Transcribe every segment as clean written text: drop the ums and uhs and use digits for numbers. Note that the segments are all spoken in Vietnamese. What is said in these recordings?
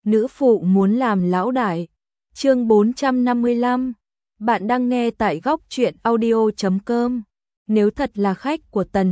nữ phụ muốn làm lão đại. Chương 455. Bạn đang nghe tại góc truyện audio.com. Nếu thật là khách của Tần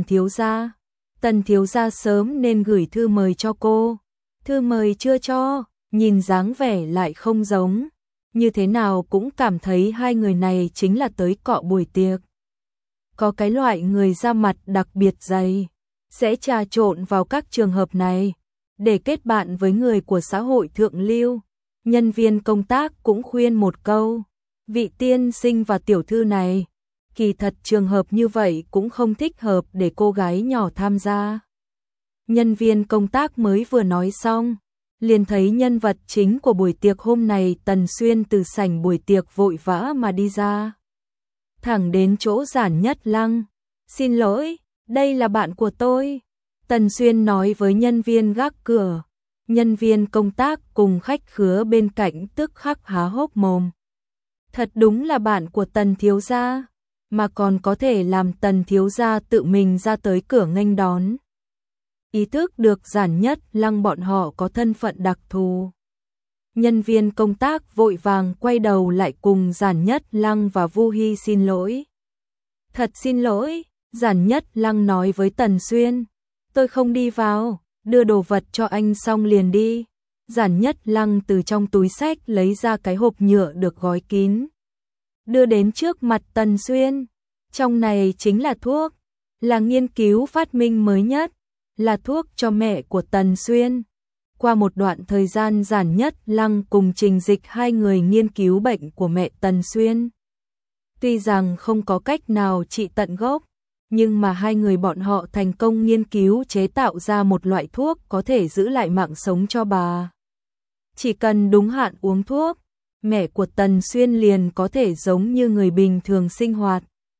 thiếu gia sớm nên gửi thư mời cho cô. Thư mời chưa cho, nhìn dáng vẻ lại không giống. Như thế nào cũng cảm thấy hai người này chính là tới cọ buổi tiệc. Có cái loại người da mặt đặc biệt dày, sẽ trà trộn vào các trường hợp này, để kết bạn với người của xã hội thượng lưu. Nhân viên công tác cũng khuyên một câu, vị tiên sinh và tiểu thư này, kỳ thật trường hợp như vậy cũng không thích hợp để cô gái nhỏ tham gia. Nhân viên công tác mới vừa nói xong, liền thấy nhân vật chính của buổi tiệc hôm này Tần Xuyên từ sảnh buổi tiệc vội vã mà đi ra. Thẳng đến chỗ Giản Nhất Lăng. Xin lỗi, đây là bạn của tôi. Tần Xuyên nói với nhân viên gác cửa. Nhân viên công tác cùng khách khứa bên cạnh tức khắc há hốc mồm. Thật đúng là bạn của Tần thiếu gia, mà còn có thể làm Tần thiếu gia tự mình ra tới cửa nghênh đón. Ý thức được Giản Nhất Lăng bọn họ có thân phận đặc thù. Nhân viên công tác vội vàng quay đầu lại cùng Giản Nhất Lăng và Vu Hy xin lỗi. Thật xin lỗi, Giản Nhất Lăng nói với Tần Xuyên. Tôi không đi vào, đưa đồ vật cho anh xong liền đi. Giản Nhất Lăng từ trong túi xách lấy ra cái hộp nhựa được gói kín. Đưa đến trước mặt Tần Xuyên. Trong này chính là thuốc, là nghiên cứu phát minh mới nhất, là thuốc cho mẹ của Tần Xuyên. Qua một đoạn thời gian Giản Nhất Lăng cùng Trình Dịch hai người nghiên cứu bệnh của mẹ Tần Xuyên. Tuy rằng không có cách nào trị tận gốc, nhưng mà hai người bọn họ thành công nghiên cứu chế tạo ra một loại thuốc có thể giữ lại mạng sống cho bà. Chỉ cần đúng hạn uống thuốc, mẹ của Tần Xuyên liền có thể giống như người bình thường sinh hoạt.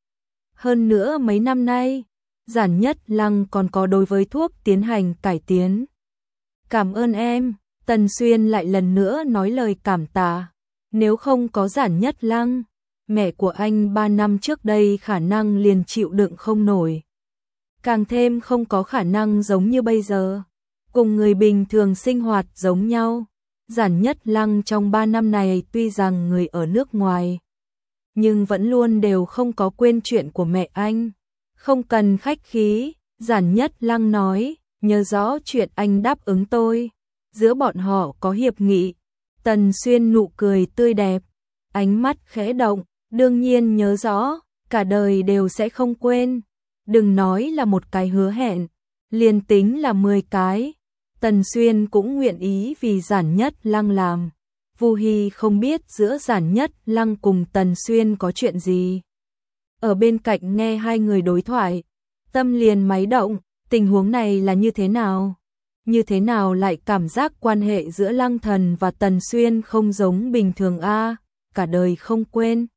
Hơn nữa mấy năm nay, Giản Nhất Lăng còn có đối với thuốc tiến hành cải tiến. Cảm ơn em, Tần Xuyên lại lần nữa nói lời cảm tạ. Nếu không có Giản Nhất Lăng, mẹ của anh 3 năm trước đây khả năng liền chịu đựng không nổi. Càng thêm không có khả năng giống như bây giờ, cùng người bình thường sinh hoạt giống nhau. Giản Nhất Lăng trong 3 năm này tuy rằng người ở nước ngoài, nhưng vẫn luôn đều không có quên chuyện của mẹ anh. Không cần khách khí, Giản Nhất Lăng nói, nhớ rõ chuyện anh đáp ứng tôi. Giữa bọn họ có hiệp nghị. Tần Xuyên nụ cười tươi đẹp, ánh mắt khẽ động, đương nhiên nhớ rõ, cả đời đều sẽ không quên. Đừng nói là một cái hứa hẹn, liền tính là 10 cái. Tần Xuyên cũng nguyện ý vì Giản Nhất Lăng làm. Vu Hy không biết giữa Giản Nhất Lăng cùng Tần Xuyên có chuyện gì. Ở bên cạnh nghe hai người đối thoại, tâm liền máy động, tình huống này là như thế nào? Như thế nào lại cảm giác quan hệ giữa Lăng Thần và Tần Xuyên không giống bình thường a, cả đời không quên.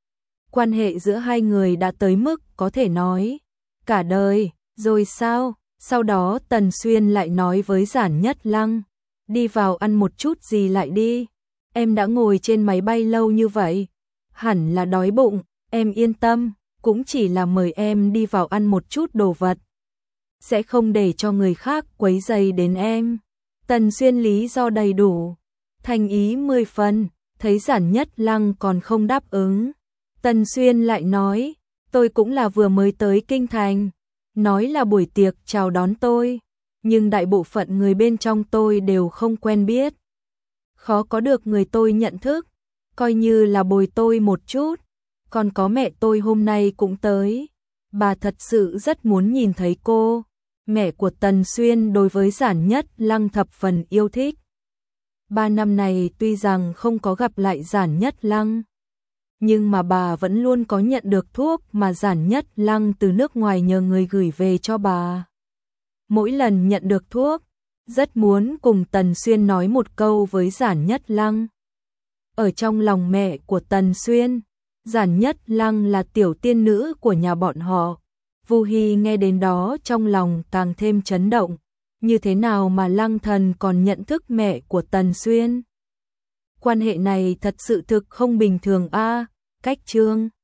Quan hệ giữa hai người đã tới mức có thể nói cả đời, rồi sao? Sau đó Tần Xuyên lại nói với Giản Nhất Lăng, đi vào ăn một chút gì lại đi. Em đã ngồi trên máy bay lâu như vậy, hẳn là đói bụng, em yên tâm, cũng chỉ là mời em đi vào ăn một chút đồ vật. Sẽ không để cho người khác quấy rầy đến em. Tần Xuyên lý do đầy đủ, thành ý 10 phần, thấy Giản Nhất Lăng còn không đáp ứng. Tần Xuyên lại nói, tôi cũng là vừa mới tới Kinh Thành, nói là buổi tiệc chào đón tôi, nhưng đại bộ phận người bên trong tôi đều không quen biết. Khó có được người tôi nhận thức, coi như là bồi tôi một chút. Còn có mẹ tôi hôm nay cũng tới, bà thật sự rất muốn nhìn thấy cô. Mẹ của Tần Xuyên đối với Giản Nhất Lăng thập phần yêu thích. 3 năm này tuy rằng không có gặp lại Giản Nhất Lăng, nhưng mà bà vẫn luôn có nhận được thuốc mà Giản Nhất Lăng từ nước ngoài nhờ người gửi về cho bà. Mỗi lần nhận được thuốc, rất muốn cùng Tần Xuyên nói một câu với Giản Nhất Lăng. Ở trong lòng mẹ của Tần Xuyên, Giản Nhất Lăng là tiểu tiên nữ của nhà bọn họ. Vu Hy nghe đến đó trong lòng càng thêm chấn động. Như thế nào mà Lăng Thần còn nhận thức mẹ của Tần Xuyên? Quan hệ này thật sự thực không bình thường a. Cách chương